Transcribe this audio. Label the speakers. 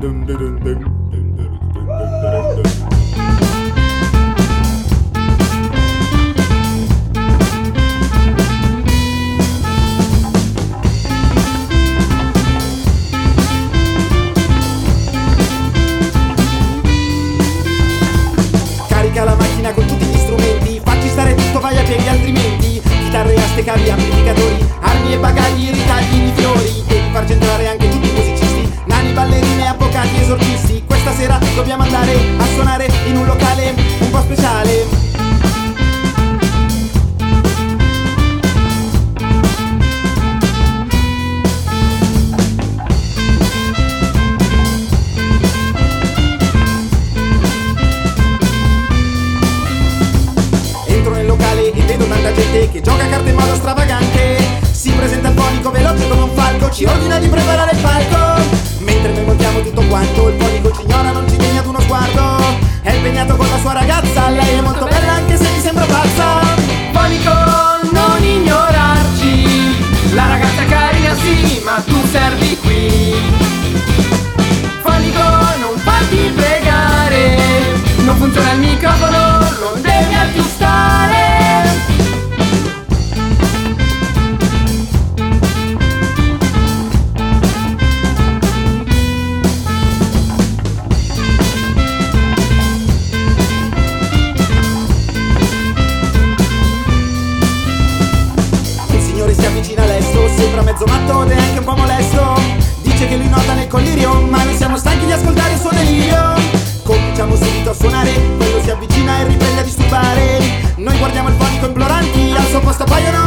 Speaker 1: Carica la macchina con tutti gli strumenti, facci stare tutto, vai a piedi altrimenti. Chitarre, aste, cavi, amplificatori, armi e bagagli, ritagli di fiori. Devi far centrare anche tutti i musicisti, nani, ballerine, avvocati, esorcisti. Questa sera dobbiamo andare a suonare in un locale un po' speciale. Entro nel locale e vedo tanta gente che gioca a carte in modo stravagante. Si presenta il fonico veloce come un falco, ci ordina di preparare il palco. Mentre noi montiamo tutto quanto, il fonico ci ignora, non ci degna ad uno sguardo. È impegnato con la sua ragazza, lei è molto bella anche se mi sembra pazza.
Speaker 2: Fonico, non ignorarci, la ragazza è carina sì, ma tu servi qui. Fonico, non farti pregare, non funziona il microfono, lo devi aggiustare.
Speaker 1: Il signore si avvicina all'estero, sembra mezzo matto ed è anche un po' molesto. Dice che lui nota nel collirio, ma noi siamo stanchi di ascoltare il suo delirio. Cominciamo subito a suonare, quello si avvicina e riprende a disturbare. Noi guardiamo il fonico imploranti, al suo posto appaiono